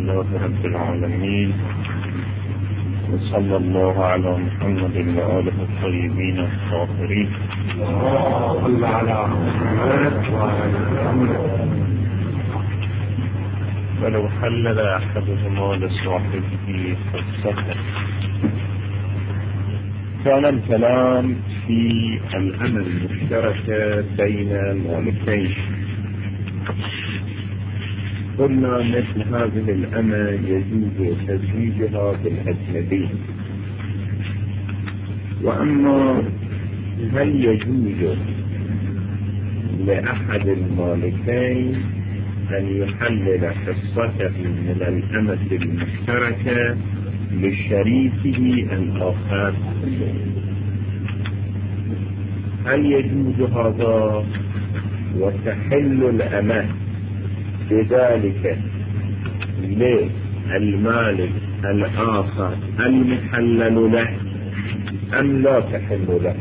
لله رب العالمين، وصلى الله على محمد وآله الطيبين الطاهرين. صلى على محمد ولو حلل أحدهما لصاحبه قصته. كان الكلام في الأمة المشتركة بين المالكين. قلنا مثل هذه الأمة يجوز تزويجها بالأجنبي، وأما هل يجوز لأحد المالكين أن يحلل حصته من الأمة المشتركة لشريكه الآخر؟ هل يجوز هذا وتحل الأمة بذلك للمالك الآخر المحلل له أم لا تحل له؟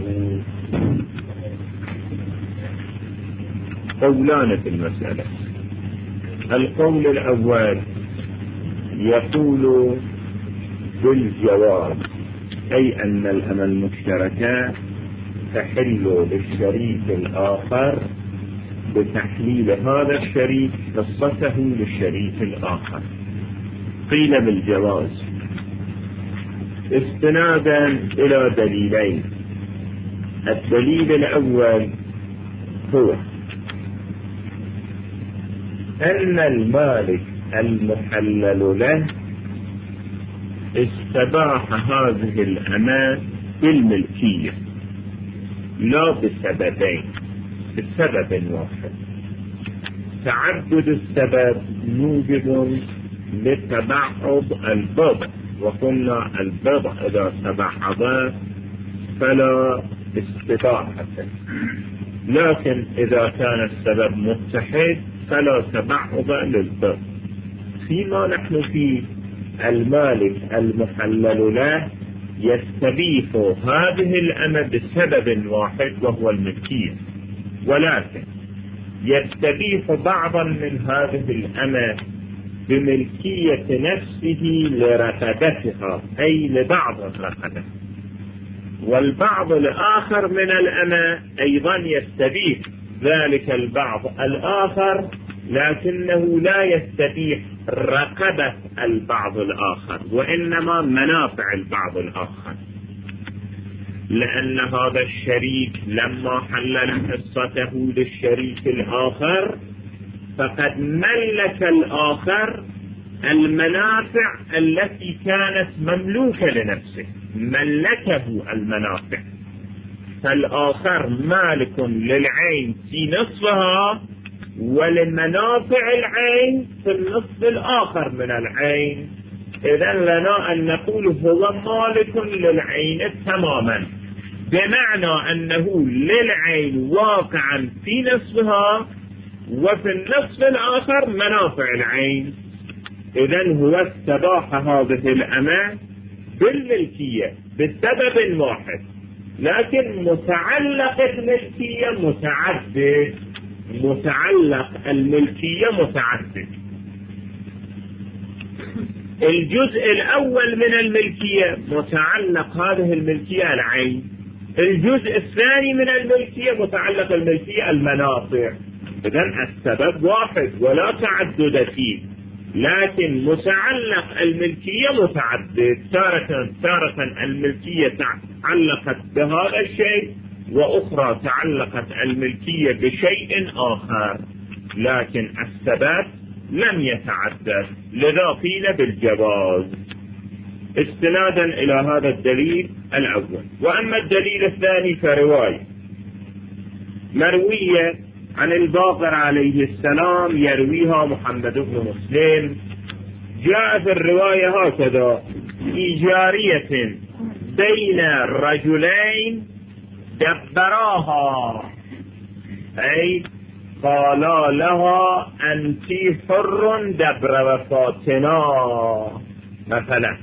قولان في المسألة. القول الأول يقول بالجواز، أي أن الأمة المشتركة تحل للشريك الآخر بتحليل هذا الشريك قصته للشريك الآخر. قيل بالجواز استنادا إلى دليلين. الدليل الأول هو أن المالك المحلل له استباح هذه الأمة بالملكية، لا بسببين، بسبب واحد. تعدد السبب موجب لتبعض البضع، وقلنا البضع إذا تبعض فلا استباحة، لكن إذا كان السبب متحد فلا تبعض للبضع. فيما نحن فيه المالك المحلل له يستبيح هذه الأمة بسبب واحد وهو الملكية، ولكن يستبيح بعضا من هذه الأمة بملكية نفسه لرقبتها، أي لبعض الرقبة، والبعض الآخر من الأمة أيضا يستبيح ذلك البعض الآخر، لكنه لا يستبيح رقبة البعض الآخر، وإنما منافع البعض الآخر، لأن هذا الشريك لما حلل حصته للشريك الآخر فقد ملك الآخر المنافع التي كانت مملوكة لنفسه، ملكه المنافع، فالآخر مالك للعين في نصفها ولمنافع العين في النصف الآخر من العين. إذن لنا أن نقول هو مالك للعين تماما، بمعنى أنه للعين واقعا في نصفها وفي النصف الآخر منافع العين. إذن هو استباح هذه الأمة بالملكية بسبب واحد، لكن متعلق الملكية متعدد، متعلق الملكية متعدد. الجزء الأول من الملكية متعلق هذه الملكية العين، الجزء الثاني من الملكية متعلق الملكية المنافع. إذن السبب واحد ولا تعدد فيه، لكن متعلق الملكية متعدد. تارة الملكية تعلقت بهذا الشيء، وأخرى تعلقت الملكية بشيء آخر، لكن السبب لم يتعدد، لذا قيل بالجواز استنادا إلى هذا الدليل الأول. وأما الدليل الثاني فرواية مروية عن الباقر عليه السلام يرويها محمد بن مسلم. جاء في الرواية هكذا: في جارية بين رجلين دبراها، أي قالا لها أنت حر دبر وفاتنا مثلا،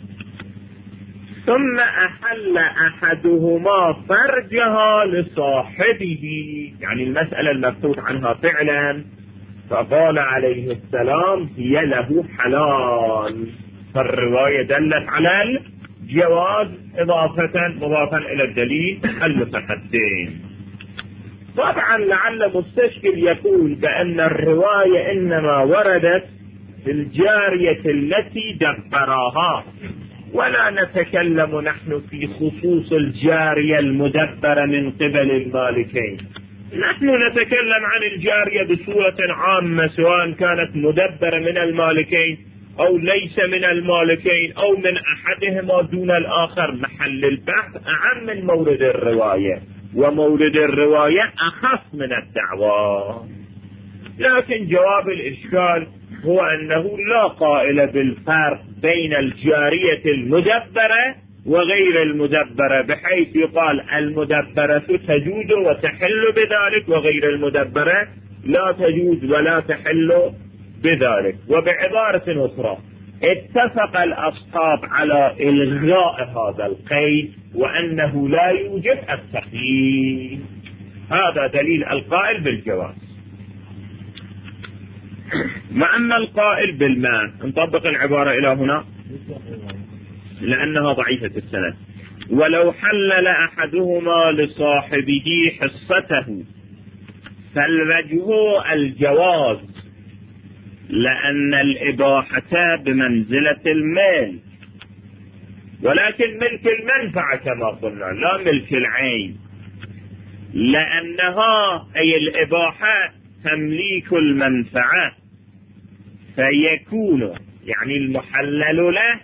ثم أحل أحدهما فرجها لصاحبه، يعني المسألة المبحوث عنها فعلا فقال عليه السلام هي له حلال. فالرواية دلت على الجواز مضافا إلى الدليل المتقدم. طبعا لعل مستشكل يقول بأن الرواية إنما وردت في الجارية التي دبراها، ولا نتكلم نحن في خصوص الجارية المدبرة من قبل المالكين. نحن نتكلم عن الجارية بصورة عامة، سواء كانت مدبرة من المالكين أو ليس من المالكين أو من أحدهما دون الآخر. محل البحث أعم من مورد الرواية، ومورد الرواية أخف من الدعوة. لكن جواب الإشكال هو أنه لا قائل بالفرق بين الجارية المدبرة وغير المدبرة، بحيث يقال المدبرة تجوز وتحل بذلك، وغير المدبرة لا تجوز ولا تحل بذلك. وبعبارة أخرى، اتفق الأصحاب على إلغاء هذا القيد وأنه لا يوجد التقييد. هذا دليل القائل بالجواز. وأما القائل بالمنع، نطبق العبارة إلى هنا لأنها ضعيفة السند. ولو حلل أحدهما لصاحبه حصته فالوجه الجواز، لأن الإباحة بمنزلة المال، ولكن ملك المنفعة كما قلنا لا ملك العين، لأنها أي الإباحة تمليك المنفعة، فيكون يعني المحلل له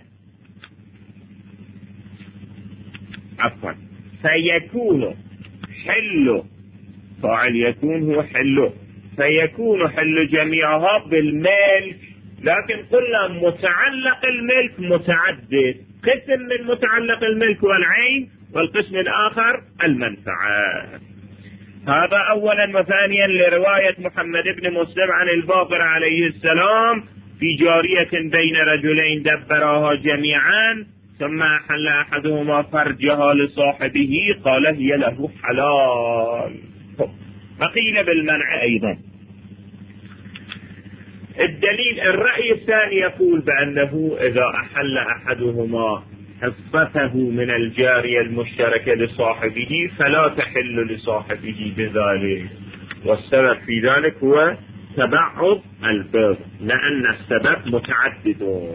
فيكون حل فاعل يكون هو حله، فيكون حل جميعها بالملك. لكن قلنا متعلق الملك متعدد، قسم من متعلق الملك والعين، والقسم الآخر المنفعة. هذا أولا. وثانيا لرواية محمد بن مسلم عن الباقر عليه السلام في جارية بين رجلين دبراها جميعا ثم أحل أحدهما فرجها لصاحبه قال هي له حلال. فقيل بالمنع أيضا. الدليل الرأي الثاني يقول بأنه إذا أحل أحدهما حصته من الجارية المشتركة لصاحبه فلا تحل لصاحبه بذلك، والسبب في ذلك هو تبعض البغض، لأن السبب متعدد،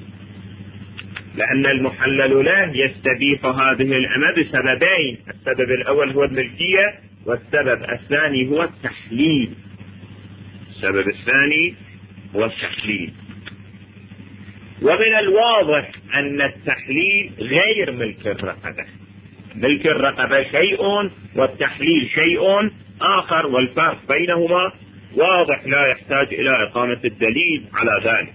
لأن المحلل له يستبيح هذه الأمة بسببين: السبب الأول هو الملكية، والسبب الثاني هو التحليل. السبب الثاني هو التحليل. ومن الواضح أن التحليل غير ملك الرقبة. ملك الرقبة شيء والتحليل شيء آخر، والفرق بينهما واضح لا يحتاج إلى إقامة الدليل على ذلك.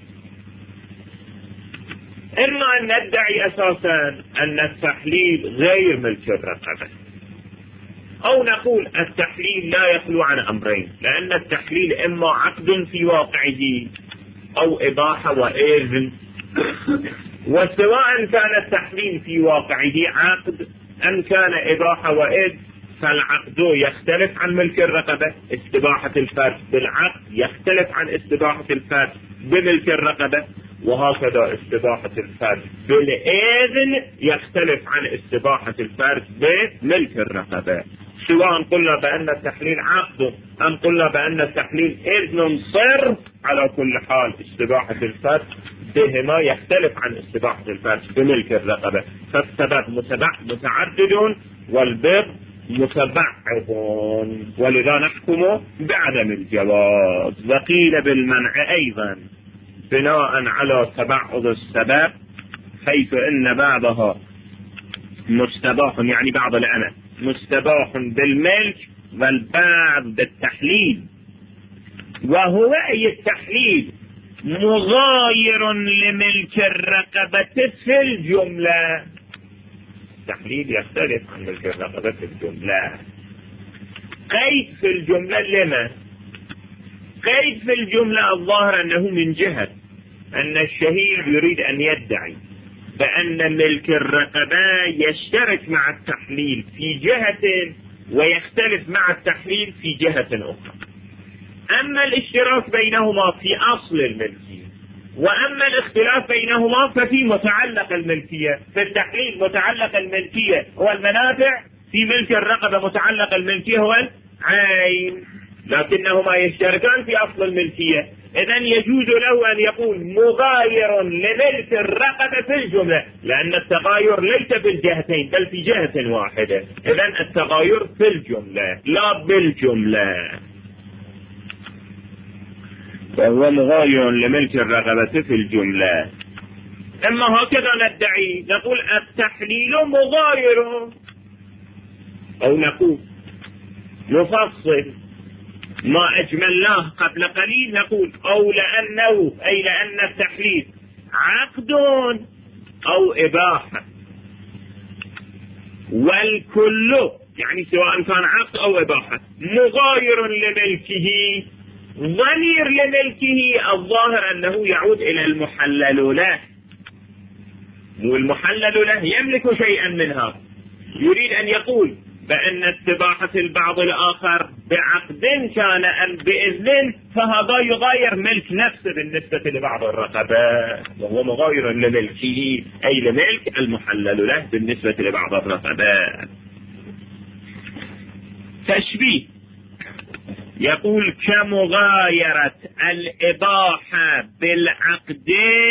إما أن ندعي أساسا أن التحليل غير ملك الرقبة، أو نقول التحليل لا يخلو عن أمرين، لأن التحليل إما عقد في واقعه أو إباحة وإذن، وسواء كان التحليل في واقعه عقد أم كان إباحة وإذن فالعقد يختلف عن ملك الرقبة. استباحة الفرد بالعقد يختلف عن استباحة الفرد بملك الرقبة، وهكذا استباحة الفرد بالإذن يختلف عن استباحة الفرد بملك الرقبة. سواء قلنا بأن التحليل عقد أم قلنا بأن التحليل إذن صرف، على كل حال استباحة الفرد بهما يختلف عن استباحة الفرد بملك الرقبة. فالسبب متعدد والبغض متبعض، ولذا نحكم بعدم الجواز. وقيل بالمنع أيضا بناء على تبعض السبب، حيث إن بعضها مستباح، يعني بعض الأمة مستباح بالملك والبعض بالتحليل، وهو أي التحليل مغاير لملك الرقبة في الجملة. التحليل يختلف عن ملك الرقبة في الجملة. قيد في الجملة لما؟ قيد في الجملة الظاهر أنه من جهة أن الشهيد يريد أن يدعي بأن ملك الرقبة يشترك مع التحليل في جهة ويختلف مع التحليل في جهة أخرى. أما الاشتراك بينهما في أصل الملكية، وأما الاختلاف بينهما ففي متعلق الملكية. في التحليل متعلق الملكية هو المنافع، في ملك الرقبة متعلق الملكية هو العين، لكنهما يشتركان في أصل الملكية. إذن يجوز له أن يقول مغاير لملك الرقبة في الجملة، لأن التغاير ليس في الجهتين بل في جهة واحدة. إذن التغاير في الجملة لا بالجملة، فهو مغاير لملك الرقبة في الجملة. أما هكذا ندعي، نقول التحليل مغاير، أو نقول نفصل ما أجملناه قبل قليل، نقول أو لأنه، أي لأن التحليل عقد أو إباحة، والكل يعني سواء كان عقد أو إباحة مغاير لملكه. ضمير لملكه الظاهر أنه يعود إلى المحلل له، والمحلل له يملك شيئا منها. يريد أن يقول بأن استباحة البعض الآخر بعقد كان أم بإذن، فهذا يغاير ملك نفسه بالنسبة لبعض الرقبات، وهو مغاير لملكه أي لملك المحلل له بالنسبة لبعض الرقبات. تشبيه يقول كمغايرة الإباحة بالعقد،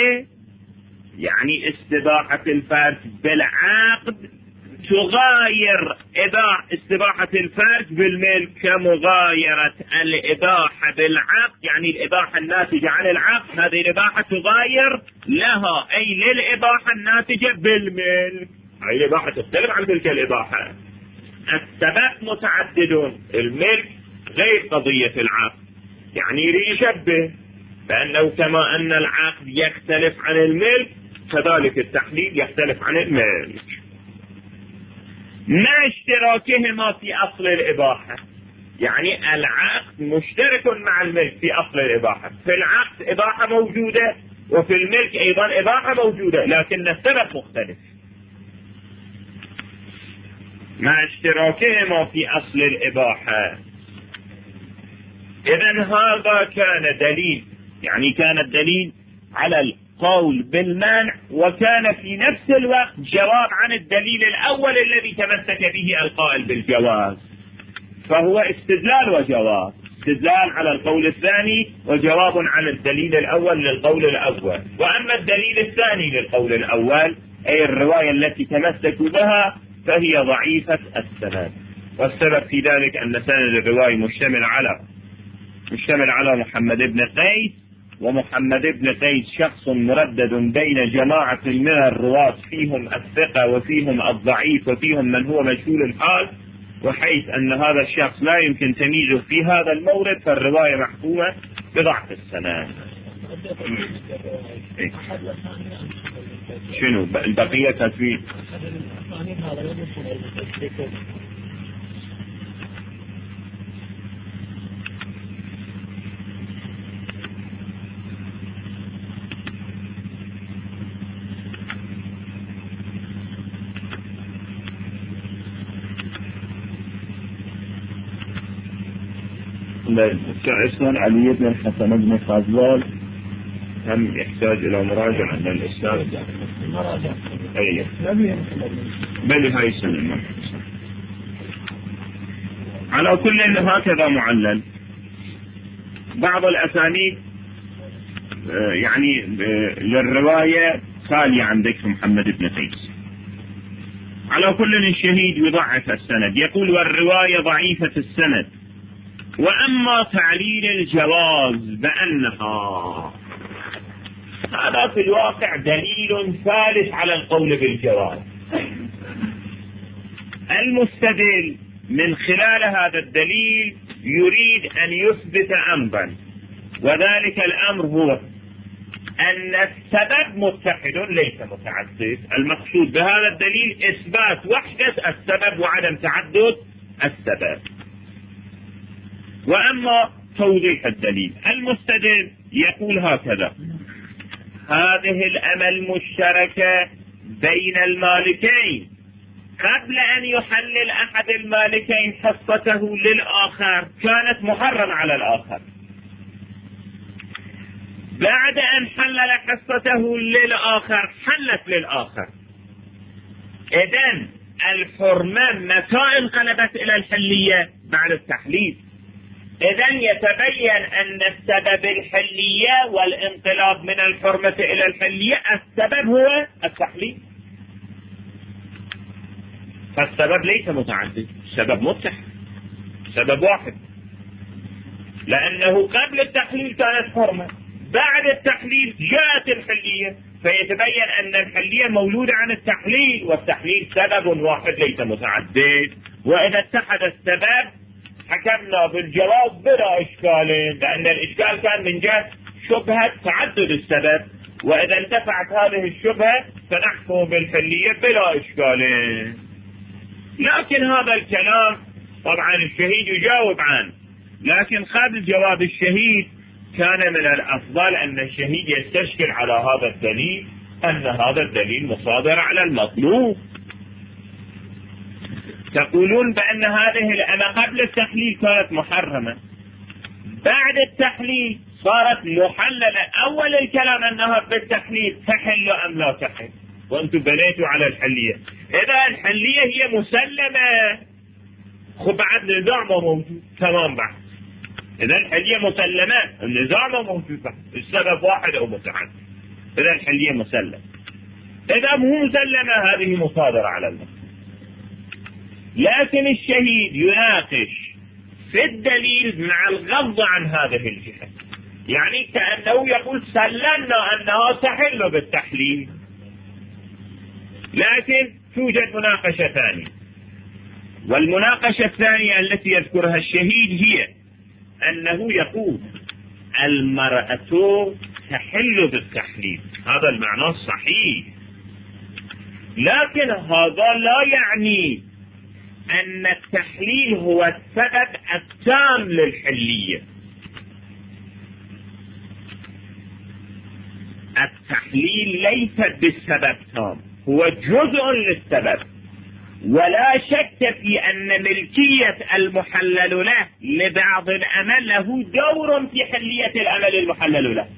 يعني استباحة الفرد بالعقد تغاير استباحة الفرد بالملك، كمغايرة الإباحة بالعقد، يعني الإباحة الناتجة عن العقد هذه الإباحة تغاير لها، أي للإباحة الناتجة بالملك. أي الإباحة تختلف عن تلك الإباحة. السبب متعددون، الملك غير قضية العقد. يعني يشبه بأنه كما أن العقد يختلف عن الملك كذلك التحليل يختلف عن الملك، مع اشتراكهما في أصل الإباحة. يعني العقد مشترك مع الملك في أصل الإباحة، في العقد إباحة موجودة وفي الملك أيضا إباحة موجودة، لكن السبب مختلف مع اشتراكهما في أصل الإباحة. إذن هذا كان دليل، يعني كان الدليل على القول بالمنع، وكان في نفس الوقت جواب عن الدليل الأول الذي تمسك به القائل بالجواز. فهو استدلال وجواب، استدلال على القول الثاني وجواب عن الدليل الأول للقول الأول. وأما الدليل الثاني للقول الأول أي الرواية التي تمسكوا بها فهي ضعيفة السند، والسبب في ذلك أن سند الرواية مشتمل على محمد بن قيس، ومحمد بن قيس شخص مردد بين جماعة من الرواة، فيهم الثقة وفيهم الضعيف وفيهم من هو مجهول الحال، وحيث أن هذا الشخص لا يمكن تمييزه في هذا المورد فالرواية محكومة بضعف السند. شنو البقية تثبيت؟ كعثمان علي بن الحسن بن خازوال هم يحتاج إلى مراجعة من الإسلام. أي بل هاي السنة. على كل هكذا معلل بعض الأسانيد يعني للرواية خالية عن ذكر محمد بن قيس. على كل الشهيد يضعف السند، يقول والرواية ضعيفة السند. وأما تعليل الجواز بأنها، هذا في الواقع دليل ثالث على القول بالجواز. المستدل من خلال هذا الدليل يريد أن يثبت أمرا، وذلك الأمر هو أن السبب متحد ليس متعدد. المقصود بهذا الدليل إثبات وحدة السبب وعدم تعدد السبب. وأما توضيح الدليل، المستدل يقول هكذا: هذه الأمل مشتركة بين المالكين، قبل أن يحلل أحد المالكين حصته للآخر كانت محرمة على الآخر، بعد أن حلل حصته للآخر حلت للآخر. إذن الحرمة متى انقلبت إلى الحلية؟ بعد التحليل. إذن يتبين أن السبب الحلية والانقلاب من الحرمة إلى الحلية السبب هو التحليل. فالسبب ليس متعدد، السبب متحد، سبب واحد، لأنه قبل التحليل كانت حرمة، بعد التحليل جاءت الحلية، فيتبين أن الحلية مولودة عن التحليل، والتحليل سبب واحد ليس متعدد. وإذا اتحد السبب حكمنا بالجواز بلا إشكال، لأن الإشكال كان من جهة شبهة تعدد السبب، وإذا انتفعت هذه الشبهة فنحكم بالحلية بلا إشكال. لكن هذا الكلام طبعا الشهيد يجاوب عنه، لكن قبل جواب الشهيد كان من الأفضل أن الشهيد يستشكل على هذا الدليل، أن هذا الدليل مصادر على المطلوب. تقولون بأن هذه الأمة قبل التحليل كانت محرمة، بعد التحليل صارت محللة. أول الكلام أنها بالتحليل تحل أم لا تحل، وأنتم بنيتوا على الحلية. إذا الحلية هي مسلمة، خب بعد نزاع ما موجود، تمام بعد. إذا الحلية مسلمة، النزاع ما موجود بعد، السبب واحد أو متعدد. إذا الحلية مسلمة. إذا مو مسلمة هذه مصادرة على المطلوب. لكن الشهيد يناقش في الدليل مع الغض عن هذه الجهة، يعني كأنه يقول سلمنا أنها تحل بالتحليل، لكن توجد مناقشة ثانية. والمناقشة الثانية التي يذكرها الشهيد هي أنه يقول المرأة تحل بالتحليل، هذا المعنى الصحيح، لكن هذا لا يعني أن التحليل هو السبب التام للحلية. التحليل ليس بالسبب تام، هو جزء للسبب، ولا شك في أن ملكية المحلل له لبعض الأمل له دور في حلية الأمل المحلل له.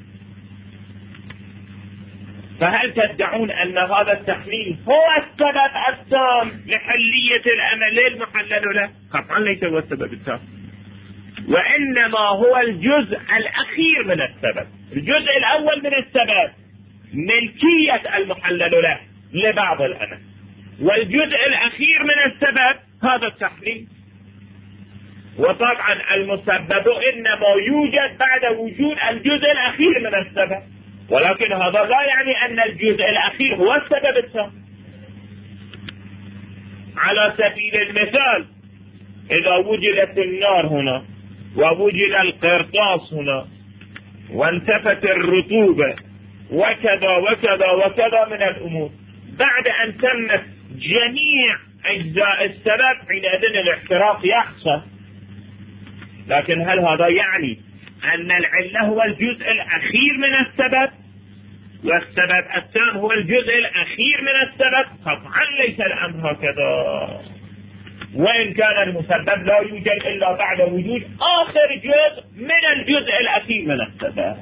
فهل تدعون أن هذا التحليل هو السبب التام لحلية الأمل المحلل له؟ قطعا ليس هو السبب التام، وإنما هو الجزء الأخير من السبب. الجزء الأول من السبب ملكية المحلل له لبعض الأمل، والجزء الأخير من السبب هذا التحليل. وطبعا المسبب إنما يوجد بعد وجود الجزء الأخير من السبب، ولكن هذا لا يعني أن الجزء الأخير هو السبب التام. على سبيل المثال، إذا وجدت النار هنا ووجد القرطاس هنا وانتفت الرطوبة وكذا وكذا وكذا من الأمور، بعد أن تمت جميع أجزاء السبب حينئذ الاحتراق يحصل. لكن هل هذا يعني أن العلة هو الجزء الأخير من السبب والسبب التام هو الجزء الأخير من السبب؟ قطعا ليس الأمر هكذا، وإن كان المسبب لا يوجد إلا بعد وجود آخر جزء من الجزء الأخير من السبب.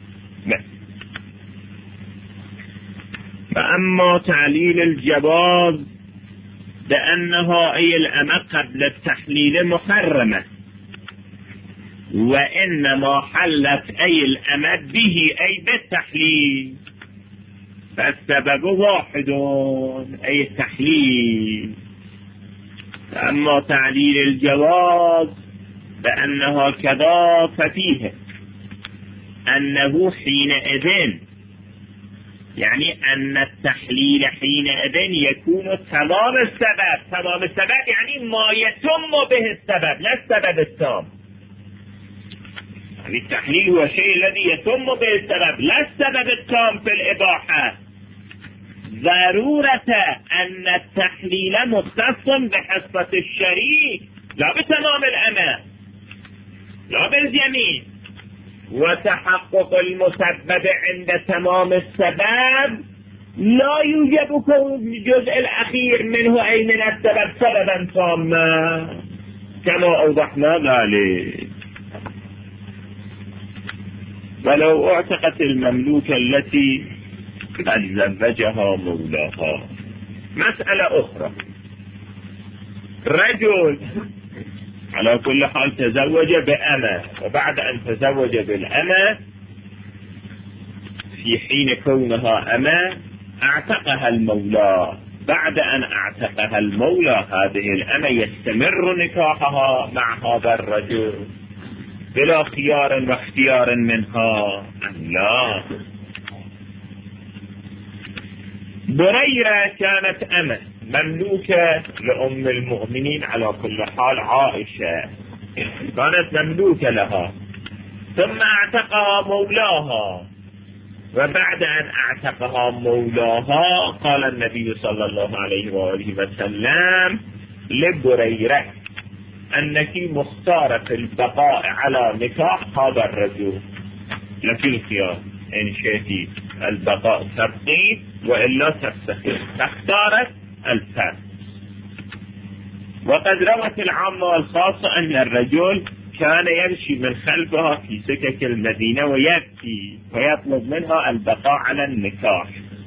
فأما تعليل الجواز بأنها أي الأمة قبل التحليل محرمة، وإنما حلت أي الأمة به أي بالتحليل، فالسبب واحد أي التحليل. أما تعليل الجواز بأنها كذا ففيه أنه حينئذ، يعني أن التحليل حينئذ يكون تمام السبب. تمام السبب يعني ما يتم به السبب، لا السبب التام. يعني التحليل هو الشيء الذي يتم به السبب، لا السبب التام في الإباحة. ضرورة أن التحليل مختص بحصة الشريك، لا بتمام الأمة، لا بالجميع. وتحقق المسبب عند تمام السبب لا يوجب كون الجزء الأخير منه أي من السبب سببا تاما كما أوضحنا ذلك. ولو اعتقت المملوكة التي قد زوجها مولاها. مسألة أخرى، رجل على كل حال تزوج بأمة، وبعد أن تزوج بالأمة في حين كونها أمة اعتقها المولى. بعد أن اعتقها المولى هذه الأمة يستمر نكاحها مع هذا الرجل بلا خيار واختيار منها أم لا؟ بريرة كانت أمة مملوكة لأم المؤمنين على كل حال عائشة، كانت مملوكة لها، ثم اعتقها مولاها، وبعد أن اعتقها مولاها قال النبي صلى الله عليه وآله وسلم لبريرة أنك مختارة في البقاء على نكاح هذا الرجل، لك الخيار إن شئتي البقاء تبقي وإلا تفسخي، فاختارت الفسخ. وقد روت العامة والخاصة أن الرجل كان يمشي من خلفها في سكك المدينة ويبكي ويطلب منها البقاء على النكاح،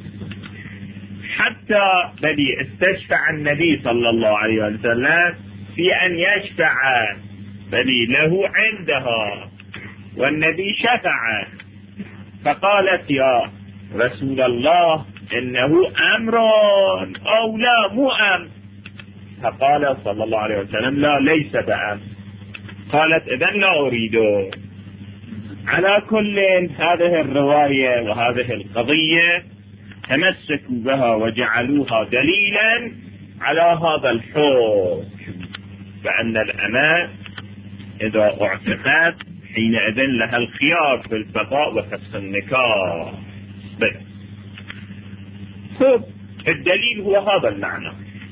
حتى بدي استشفع النبي صلى الله عليه وسلم في أن يشفع بدي له عندها، والنبي شفع فقالت يا رسول الله إنه أمر أو لا مو أمر، فقال صلى الله عليه وسلم لا ليس بأمر. قالت إذن لا أريده. على كل هذه الرواية وهذه القضية تمسكوا بها وجعلوها دليلا على هذا الحكم، بأن الأمة إذا اعتقت حينئذ لها الخيار في البقاء وفسخ النكاح. خب الدليل هو هذا المعنى،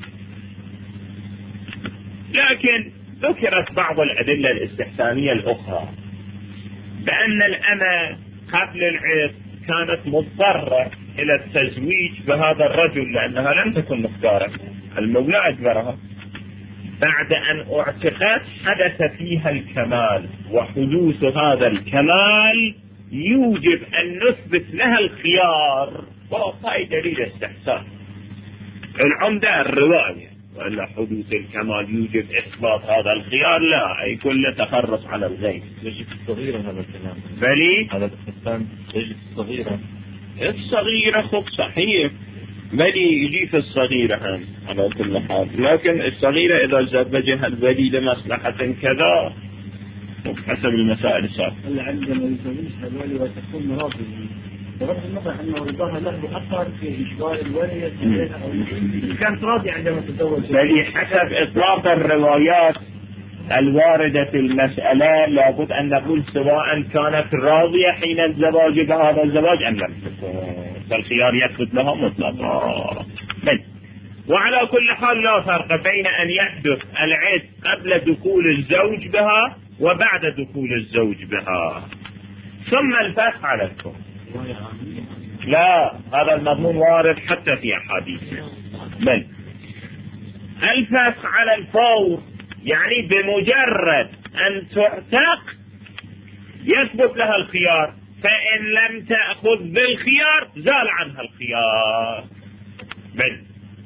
لكن ذكرت بعض الأدلة الاستحسانية الأخرى بأن الأمة قبل العتق كانت مضطرة إلى التزويج بهذا الرجل لأنها لم تكن مختارة، المولى أجبرها. بعد أن اعتقت حدث فيها الكمال، وحدوث هذا الكمال يوجب أن نثبت لها الخيار، وهي دليل استحسان. العمدة الرواية، وإلا حدوث الكمال يوجب إثبات هذا الخيار لا، أي كل تخرص على الغيب. يجب الصغيرة هذا الكلام، بلي هذا الاستحسان يجب الصغيرة. الصغيرة خب صحيح، بلي يجي في الصغيرة هم على كل حال، لكن الصغيرة إذا زوجها الولي لمصلحة كذا حسب المسائل السابقة. عندما يزوجها الولي وتكون راضية بغض النظر أنه رضاها له أثر في إشغال الولي كانت راضية عندما تتزوج. بل حسب إطلاق الروايات الواردة في المسألة لابد أن نقول سواء كانت راضية حين الزواج بهذا الزواج أم لم تكن، فالخيار يثبت لها مطلقا. وعلى كل حال لا فرق بين أن يحدث العتق قبل دخول الزوج بها وبعد دخول الزوج بها. ثم الفسخ على الكون، لا هذا المضمون وارد حتى في أحاديث، بل الفسخ على الفور، يعني بمجرد أن تعتق يثبت لها الخيار، فإن لم تأخذ بالخيار زال عنها الخيار. بل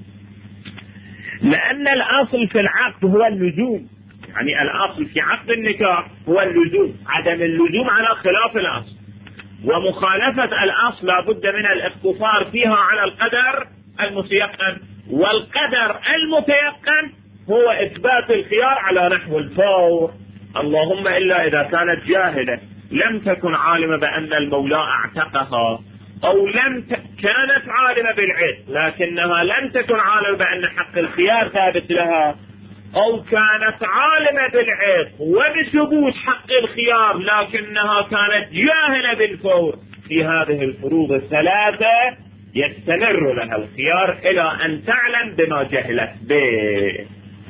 لأن الأصل في العقد هو اللزوم، يعني الأصل في عقد النكاح هو اللزوم، عدم اللزوم على خلاف الأصل، ومخالفة الأصل لابد من الاقتصار فيها على القدر المتيقن، والقدر المتيقن هو إثبات الخيار على نحو الفور، اللهم إلا إذا كانت جاهلة لم تكن عالمة بأن المولى اعتقها، أو كانت عالمة بالعتق لكنها لم تكن عالمة بأن حق الخيار ثابت لها، أو كانت عالمة بالعتق وبثبوت حق الخيار لكنها كانت جاهلة بالفور. في هذه الفروض الثلاثة يستمر لها الخيار إلى أن تعلم بما جهلت به.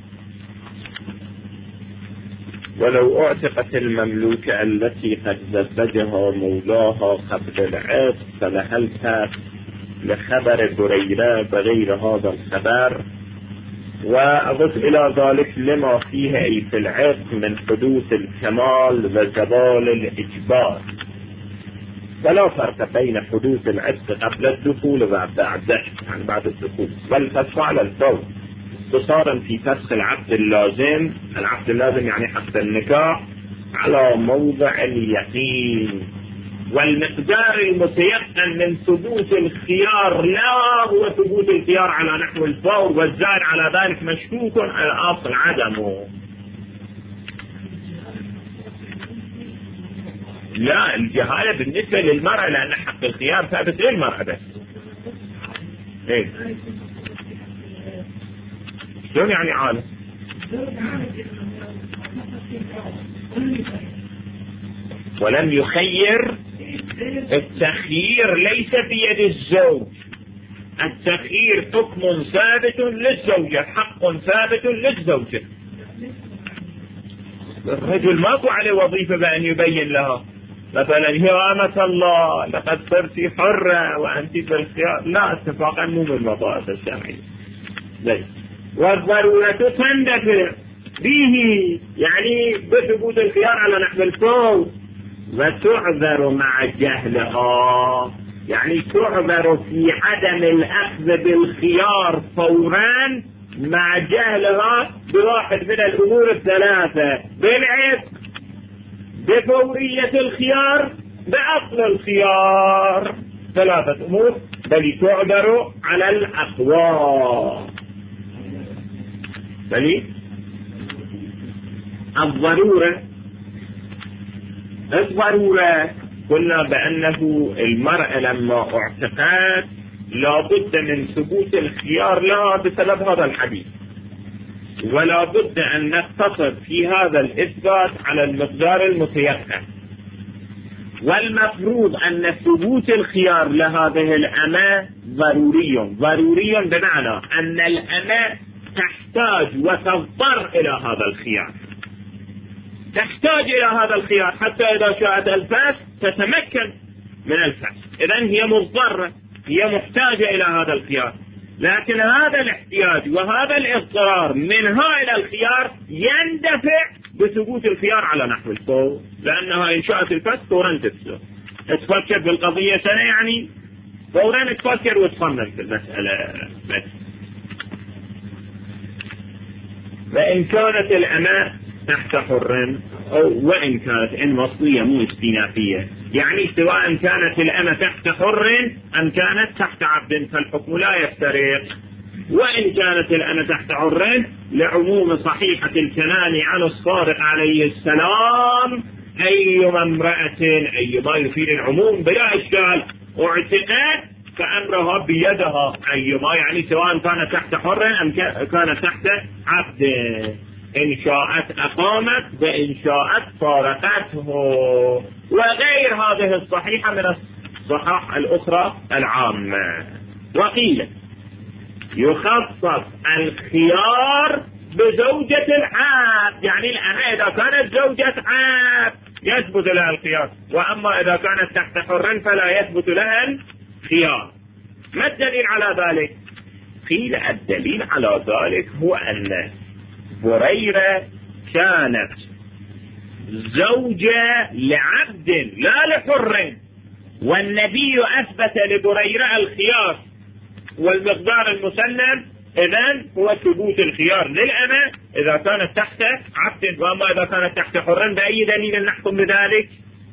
ولو اعتقت المملوكة التي قد زوجها مولاها قبل العتق فلها الفسخ لخبر بريرة بغير هذا الخبر، وأضف إلى ذلك لما فيه أي في العتق من حدوث الكمال وزوال الإجبار. ولا فرق بين حدوث العتق قبل الدخول وبعد يعني بعد الدخول، بل فسخ على الفور اختصارا في فسخ العقد اللازم. العقد اللازم يعني عقد النكاح على موضع اليقين، والمقدار المتيقن من ثبوت الخيار لا هو ثبوت الخيار على نحو الفور، والزائد على ذلك مشكوك الأصل عدمه. لا، الجهالة بالنسبة للمرأة، لأن حق الخيار ثابت للمرأة بس. ايه شلون يعني عالم؟ ولم يخير. التخيير ليس بيد الزوج، التخيير حكم ثابت للزوجة، حق ثابت للزوجة. الرجل ماكو عليه وظيفة بأن يبين لها مثلا يا أمة الله لقد صرت حرة وأنت بالخيار، لا، اتفاقا مو من الوظائف الشرعية. والضرورة تندفع به، يعني بثبوت الخيار على نحو الفور، وتعذر مع جهلها، يعني تعذر في عدم الأخذ بالخيار فورا مع جهلها بواحد من الأمور الثلاثة: بالعتق، بفورية الخيار، بأصل الخيار. ثلاثة أمور بل تعذر على الأقوى. بل الضرورة قلنا بأنه المرأة لما اعتقت لا بد من ثبوت الخيار لها بسبب هذا الحديث، ولا بد أن نقتصر في هذا الإثبات على المقدار المتيقن. والمفروض أن ثبوت الخيار لهذه الأمة ضروري بمعنى أن الأمة تحتاج وتضطر إلى هذا الخيار، تحتاج إلى هذا الخيار حتى إذا شاءت الفسخ تتمكن من الفسخ. إذن هي مضطرة، هي محتاجة إلى هذا الخيار، لكن هذا الاحتياج وهذا الاضطرار منها إلى الخيار يندفع بثبوت الخيار على نحو الفور، لأنها إن شاءت الفسخ فورا تفسخ. تفكر بالقضية سنة يعني فورا تفكر وتصمم في المسألة بس. وإن كانت الأمة تحت حر، أو وإن كانت وصلية مو استئنافية، يعني سواء كانت الأمة تحت حر أم كانت تحت عبد فالحكم لا يفترق. وإن كانت الأمة تحت حر لعموم صحيحة الكنان عن الصادق عليه السلام: أيما امرأة، أيما يفيد العموم بلا إشكال، اعتقد فأمرها بيدها، أيما يعني سواء كانت تحت حر أم كانت تحت عبد، إن شاءت أقامت وإن شاءت فارقته، وغير هذه الصحيحة من الصحاح الأخرى العامة. وقيل يخصص الخيار بزوجة العبد، يعني الأمة إذا كانت زوجة عبد يثبت لها الخيار، وأما إذا كانت تحت حر فلا يثبت لها الخيار. ما الدليل على ذلك؟ قيل الدليل على ذلك هو أن بريرة كانت زوجة لعبد لا لحر، والنبي أثبت لبريرة الخيار والمقدار المسلم، إذن هو ثبوت الخيار للأمة إذا كانت تحت عبد، وأما إذا كانت تحت حر بأي دليل نحكم بذلك؟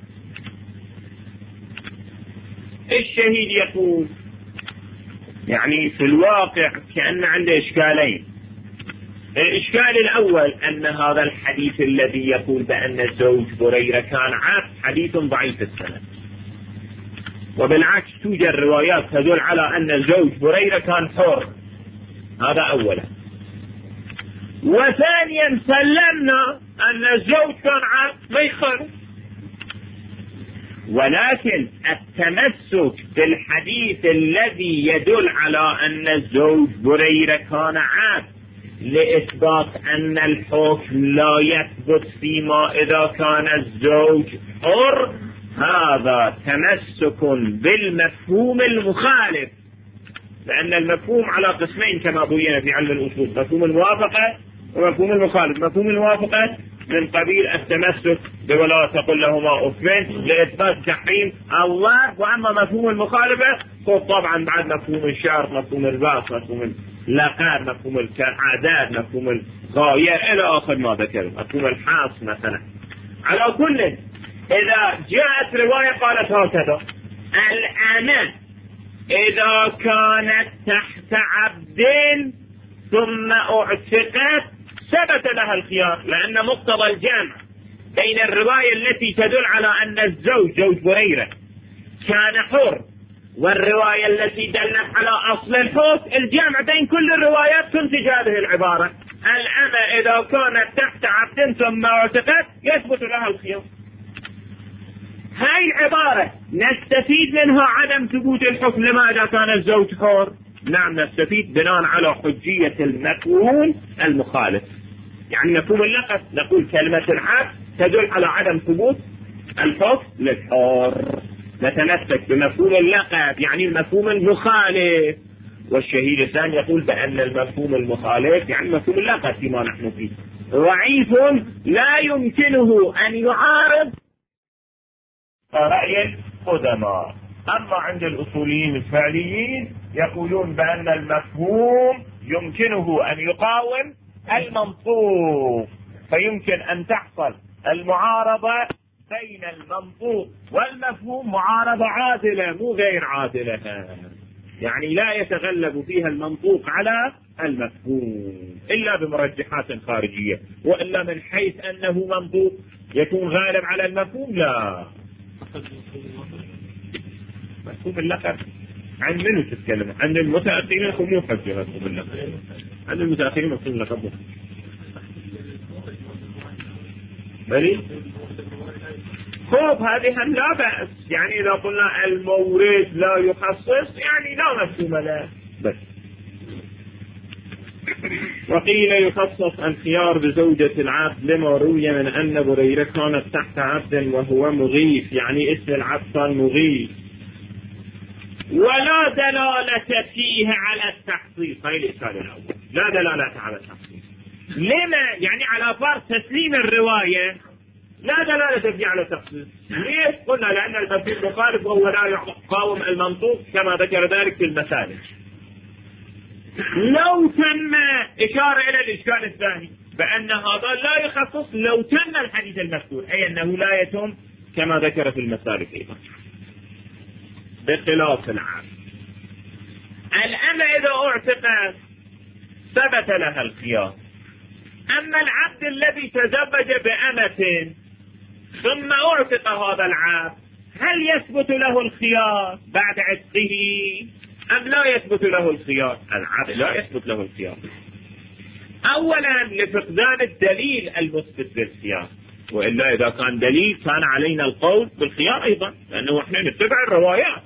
الشهيد يقول يعني في الواقع كأن عنده إشكالين. الإشكال الأول أن هذا الحديث الذي يقول بأن الزوج بريرة كان عبد حديث ضعيف السند، وبالعكس توجد روايات تدل على أن الزوج بريرة كان حر. هذا أولا. وثانيا سلمنا أن الزوج كان عبد ما يخالف، ولكن التمسك بالحديث الذي يدل على أن الزوج بريرة كان عبد لإثبات أن الحكم لا يثبت فيما إذا كان الزوج حر، هذا تمسك بالمفهوم المخالف، لأن المفهوم على قسمين كما بين في علم الأصول: مفهوم الموافقة ومفهوم المخالف. مفهوم الموافقة من قبيل التمسك ولا تقل لهما أف لإثبات تحريم الضرب. وأما مفهوم المخالفة طبعا بعد مفهوم الشرط، مفهوم الباس، مفهوم اللقب، مفهوم العادات، مفهوم الغاية إلى آخر ما ذكر، مفهوم الحاص مثلا. على كل إذا جاءت رواية قالت هكذا: الأمة إذا كانت تحت عبد ثم اعتقت ثبت لها الخيار، لأن مقتضى الجمع بين الرواية التي تدل على أن الزوج زوج بريرة كان حر والرواية التي دلت على أصل الحر، الجمع بين كل الروايات تنتج هذه العبارة: الأمة إذا كانت تحت عبد ثم اعتقت يثبت لها الخيار. هاي العبارة نستفيد منها عدم ثبوت الحكم لماذا كان الزوج حر؟ نعم نستفيد بناء على حجية المفهوم المخالف. يعني مفهوم اللقب نقول كلمة العبد تدل على عدم ثبوت الحكم للحر، نتمسك بمفهوم اللقب يعني المفهوم المخالف. والشهيد الثاني يقول بأن المفهوم المخالف يعني مفهوم اللقب فيما نحن فيه ضعيف لا يمكنه أن يعارض رأي القدماء. أما عند الأصوليين الفعليين يقولون بأن المفهوم يمكنه أن يقاوم المنطوق، فيمكن أن تحصل المعارضة بين المنطوق والمفهوم معارضة عادلة مو غير عادلة، يعني لا يتغلب فيها المنطوق على المفهوم إلا بمرجحات خارجية، وإلا من حيث أنه منطوق يكون غالب على المفهوم لا. مفهوم اللقب عن منو تتكلم؟ عن المتأخرين مو حجة مفهوم اللقب، عن المتأخرين مفهوم اللقب بلي خوف هذه هم لا بأس. يعني إذا قلنا المورد لا يخصص يعني لا مفهوم له بس. وقيل يخصص الخيار بزوجة العبد لما روي من أن بريرة كانت تحت عبد وهو مغيث، يعني اسم العبد كان مغيث، ولا دلالة فيه على التخصيص. هاي الإشكال الأول، لا دلالة على التخصيص. لما؟ يعني على فرض تسليم الرواية لا دلالة فيه على التخصيص. ليش؟ قلنا لأن المفهوم مخالف وهو لا يقاوم المنطوق كما ذكر ذلك في المسالك. لو تم إشارة إلى الإشكال الثاني بأن هذا لا يخصص لو تم الحديث المذكور، أي أنه لا يتم كما ذكر في المسالك أيضا. بخلاف العبد، الأمة إذا اعتقت ثبت لها الخيار. أما العبد الذي تزوج بأمة ثم اعتق هذا العبد هل يثبت له الخيار بعد عتقه أم لا يثبت له الخيار؟ العبد لا يثبت له الخيار، أولا لفقدان الدليل المثبت للخيار، وإلا إذا كان دليل كان علينا القول بالخيار أيضا لأنه احنا نتبع الروايات.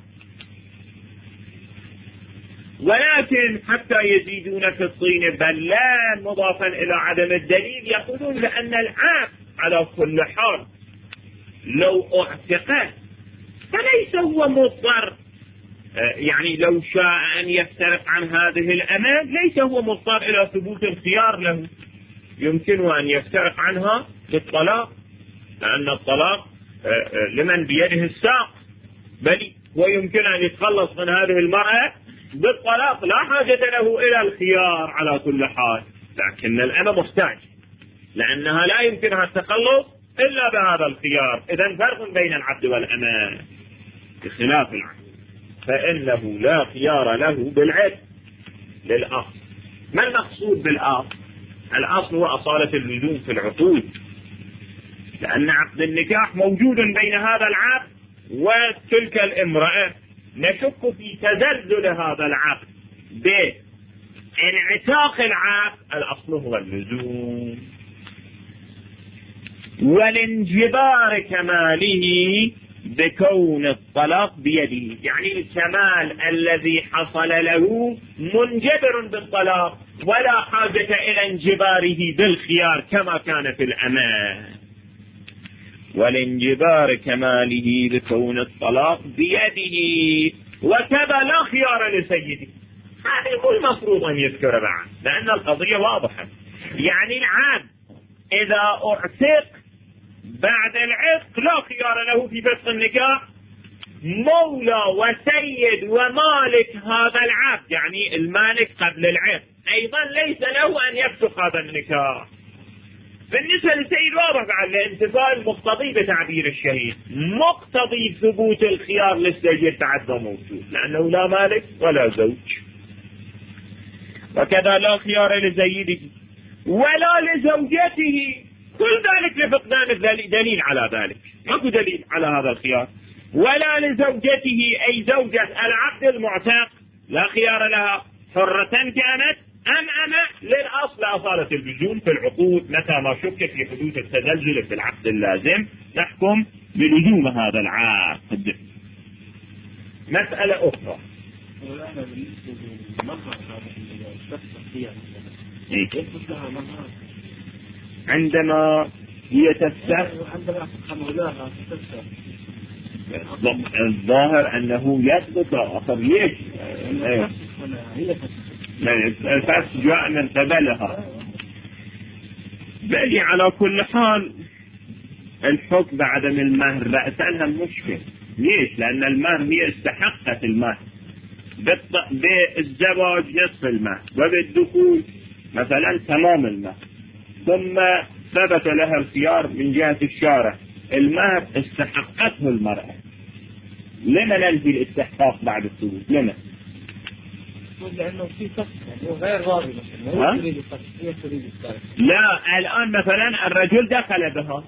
ولكن حتى يزيدون في الطين بلان مضافا إلى عدم الدليل يقولون لأن العبد على كل حال لو اعتقد فليس هو مضطر، يعني لو شاء أن يفترق عن هذه الأمان ليس هو مضطر إلى ثبوت الخيار له، يمكن أن يفترق عنها بالطلاق، لأن الطلاق لمن بيده الساق، بل ويمكن أن يتخلص من هذه المرأة بالطلاق، لا حاجة له إلى الخيار على كل حال. لكن الأمة محتاج لأنها لا يمكنها التخلص إلا بهذا الخيار. إذن فرق بين العبد والأمة بخلاف العبد، فإنه لا خيار له بالعتق للأصل. ما المقصود بالأصل؟ الأصل هو أصالة اللزوم في العقود، لأن عقد النكاح موجود بين هذا العبد وتلك الامرأة، نشك في تزلزل هذا العقد بانعتاق العقد. الأصل هو اللزوم، والانجبار كماله بكون الطلاق بيده، يعني الكمال الذي حصل له منجبر بالطلاق ولا حاجة إلى انجباره بالخيار كما كان في الأمان. والانجبار كماله بكون الطلاق بيده وكذا لا خيار لسيده. هذا هو المفروض أن يذكر بعد لأن القضية واضحة. يعني العبد إذا اعتق بعد العتق لا خيار له في فسخ النكاح. مولى وسيد ومالك هذا العبد، يعني المالك قبل العتق، أيضا ليس له أن يفسخ هذا النكاح. بالنسبة للسيد واضح بعد الانتفاء المقتضي بتعبير الشهيد، مقتضي ثبوت الخيار للسيد تعدى موجود، لأنه لا مالك ولا زوج. وكذا لا خيار لزيده ولا لزوجته، كل ذلك لفقدان دليل على ذلك، ماكو دليل على هذا الخيار. ولا لزوجته أي زوجة العبد المعتق لا خيار لها، حرة كانت أم للأصل أصالة اللزوم في العقود، متى ما شك في حدوث التزلزل في العقد اللازم تحكم بلزوم هذا العقد. مسألة أخرى، عندما هي تفسخ الظاهر أنه يثبت آخر ليش؟ الفسخ جاء من قبلها. بل على كل حال الحكم بعدم المهر رأسا مشكل. ليش؟ لأن المهر هي استحقت المهر، بالزواج نصف المهر، وبالدخول مثلا تمام المهر، ثم ثبت لها الخيار من جهة الشارع، المهر استحقته المرأة، لما ننفي الاستحقاق بعد الثبوت؟ لما؟ لأنه في فسخ غير راضي لا، الآن مثلا الرجل دخل بها،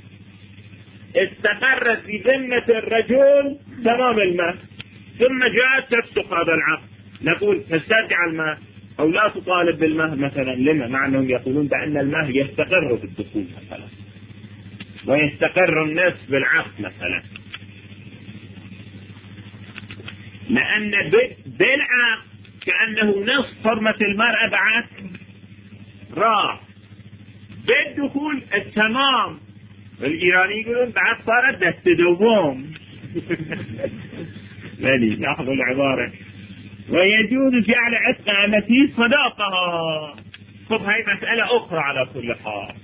استقرت في ذمة الرجل تمام المهر، ثم جاءت تفسخ هذا العقد، نقول تسترجع المهر أو لا تطالب بالمهر مثلا. لما؟ مع أنهم يقولون بأن المهر يستقر بالدخول مثلا، ويستقر النصف بالعقد مثلا، لأن بالعقد كأنه نصف حرمة المرأة بعد راح، بالدخول التمام. الإيراني يقولون بعد صارت دست دوم. مالي لاحظوا العبارة. ويجوز جعل عتق أمتي صداقها. طب هاي مسألة أخرى على كل حال.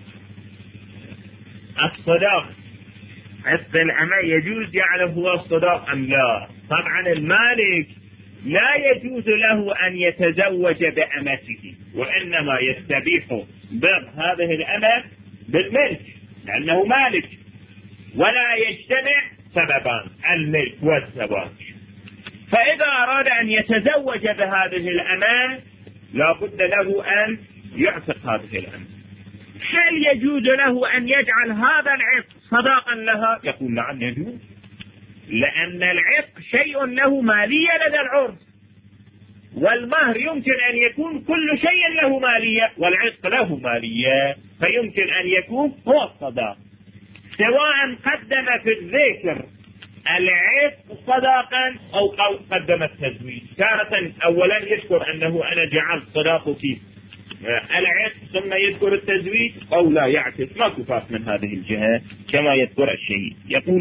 الصداق، عتق الأمة يجوز جعله هو الصداق أم لا؟ طبعا المالك لا يجوز له أن يتزوج بأمته، وإنما يستبيح بر هذه الأمة بالملك لأنه مالك، ولا يجتمع سببان الملك والزواج. فإذا أراد أن يتزوج بهذه الأمة لا بد له أن يعتق هذه الأمة. هل يجوز له أن يجعل هذا العتق صداقا لها؟ يقول نعم يجوز، لأن العتق شيء له مالية لدى العرف، والمهر يمكن أن يكون كل شيء له مالية، والعتق له مالية، فيمكن أن يكون هو الصداق، سواء قدم في الذكر العتق صداقا أو قدم التزويج. تارة أولا يذكر أنه أنا جعلت صداقك العتق ثم يذكر التزويج، أو لا يعكس، ما كفاف من هذه الجهة كما يذكر الشيء. يقول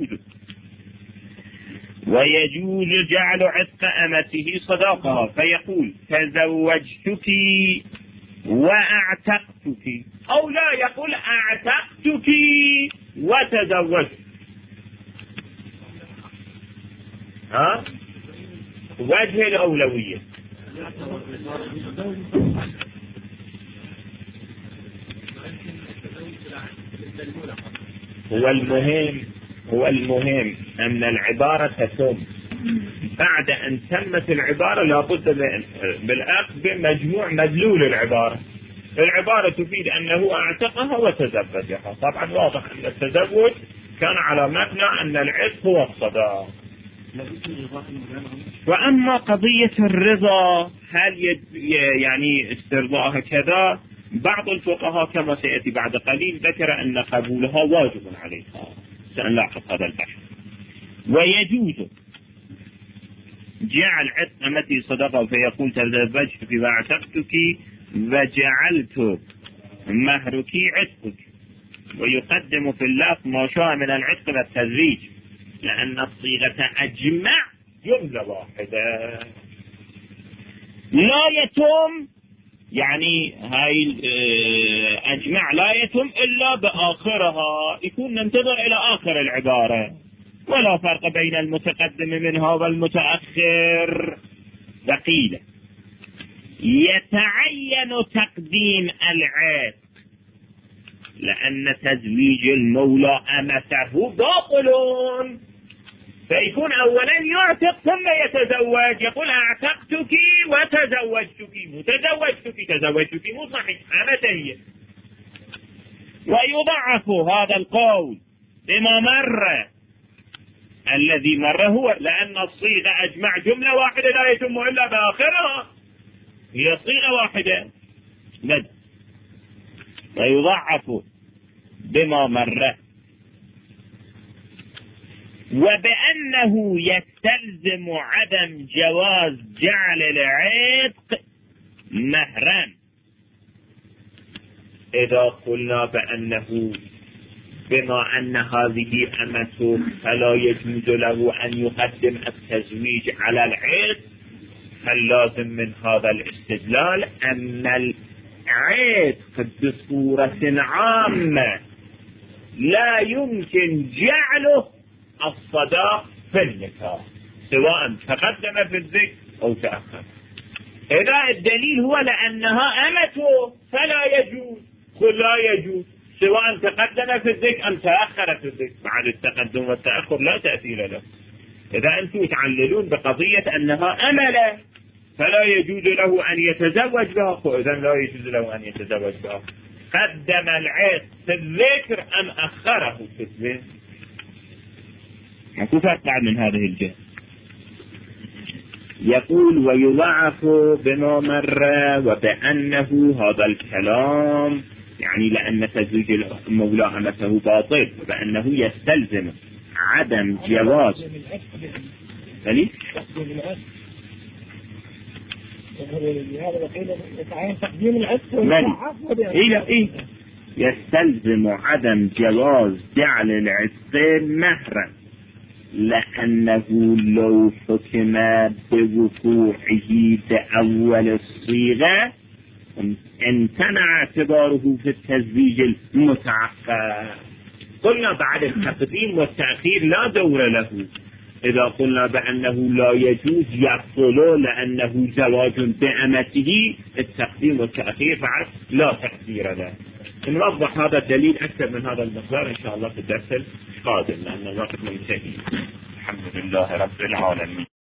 ويجوز جعل عتق أمته صداقها، فيقول تزوجتك وأعتقتك، أو لا يقول أعتقتك وتزوجت. وجه الأولوية. هو المهم أن العبارة تتم. بعد أن تمت العبارة لابد بالأخذ بمجموع مدلول العبارة. العبارة تفيد أنه أعتقها وتزوجها. طبعا واضح أن التزوج كان على مبنى أن العتق هو الصداق. وأما قضية الرضا هل يعني استرضاها كذا، بعض الفقهاء كما سيأتي بعد قليل ذكر أن قبولها واجب عليها، سنلاحظ هذا البحث. ويجوز جعل عتق أمتي صدقة، فيقول تزوجتك واعتقتك وجعلت مهرك عتقك، ويقدم في اللفظ ما شاء من العتق والتزويج، لأن الصيغة أجمع جملة واحدة. لا يتم يعني هاي أجمع لا يتم إلا بآخرها، يكون ننتظر إلى آخر العبارة. ولا فرق بين المتقدم منها والمتأخر. وقيل يتعين تقديم العتق لأن تزويج المولى أمته باطل، فيكون أولا يعتق ثم يتزوج، يقول أعتقتك وتزوجتك، تزوجتك مو صحيح، أمتي. ويضعف هذا القول بما مر، الذي مر هو لأن الصيغة أجمع جملة واحدة لا يتم إلا بآخرها، هي صيغة واحدة بد. ويضعف بما مر، وبأنه يستلزم عدم جواز جعل العتق مهرا. إذا قلنا بأنه بما أن هذه أمته فلا يجوز له أن يقدم التزويج على العتق، فاللازم من هذا الاستدلال أن العتق بصورة عامة لا يمكن جعله الصداق في النكاح سواء تقدم في الذكر أو تأخر. إذا الدليل هو لأنها أمته فلا يجوز، قل لا يجوز سواء تقدم في الذكر أم تأخر في الذكر، بعد التقدم والتأخر لا تأثير له. إذا أنتم تعللون بقضية أنها أمله فلا يجوز له أن يتزوج بها، فإذا لا يجوز له أن يتزوج بها. قدم العتق في الذكر أم أخره في الذكر؟ ماكو فرق من هذه الجهة. يقول ويضعف بما مر، وبأنه هذا الكلام يعني لأن تزويج المولى أمته باطل، وبأنه يستلزم عدم جواز يستلزم عدم جواز جعل العتق مهرا، لأنه لو حكم بوقوعه بأول الصيغة امتنع اعتباره في التزويج المتعقب. قلنا بعد التقديم والتأخير لا دور له. إذا قلنا بأنه لا يجوز يبطل لأنه زواج بأمته، التقديم والتأخير بعد لا تأثير له. نوضح هذا الدليل أكثر من هذا المقدار إن شاء الله في الدرس القادم لأن الوقت منتهي. الحمد لله رب العالمين.